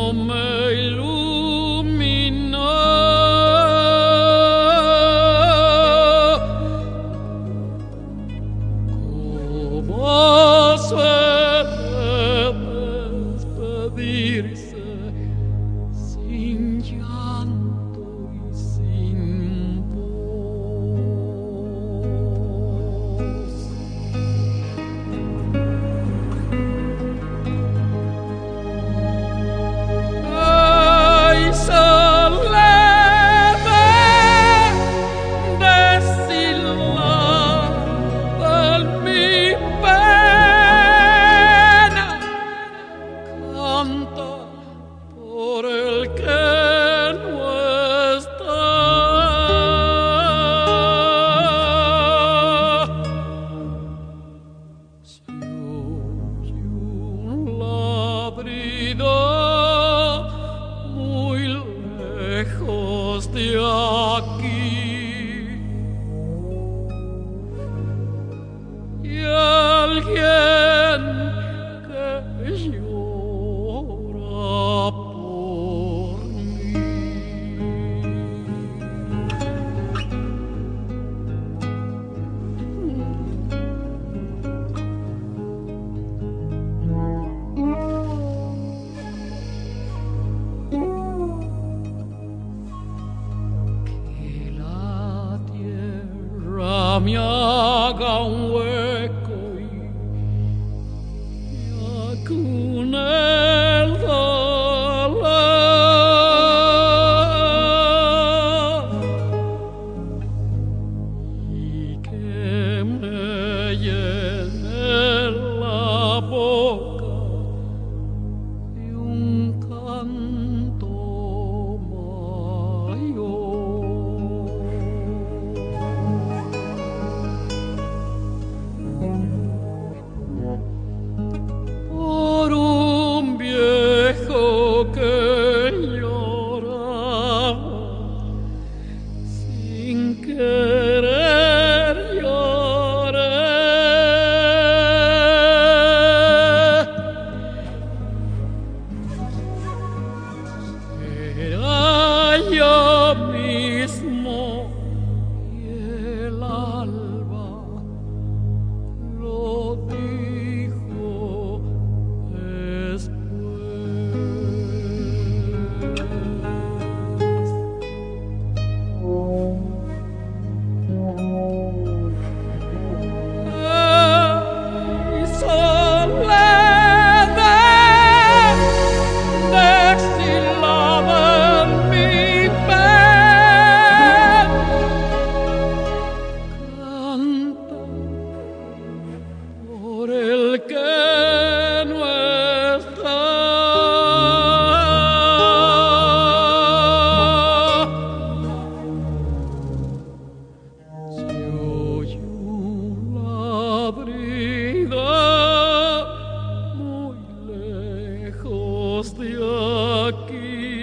me iluminó. Como suele despedirse sin llanto y sin voz. Ay, soledad deshilada en mi pena, canta por el que no está. Se oye un ladrido muy lejos de aquí, y alguien que llora por mí. Que la tierra me haga un hueco y me acune el dolor, y que me llene la boca de un canto por un viejo que lloraba sin querer lloré. Era yo mismo y el alba lo dijo después. Ay, soledad deshilada en mi pena, canta por el que no está. Se oye un ladrido muy lejos de aquí,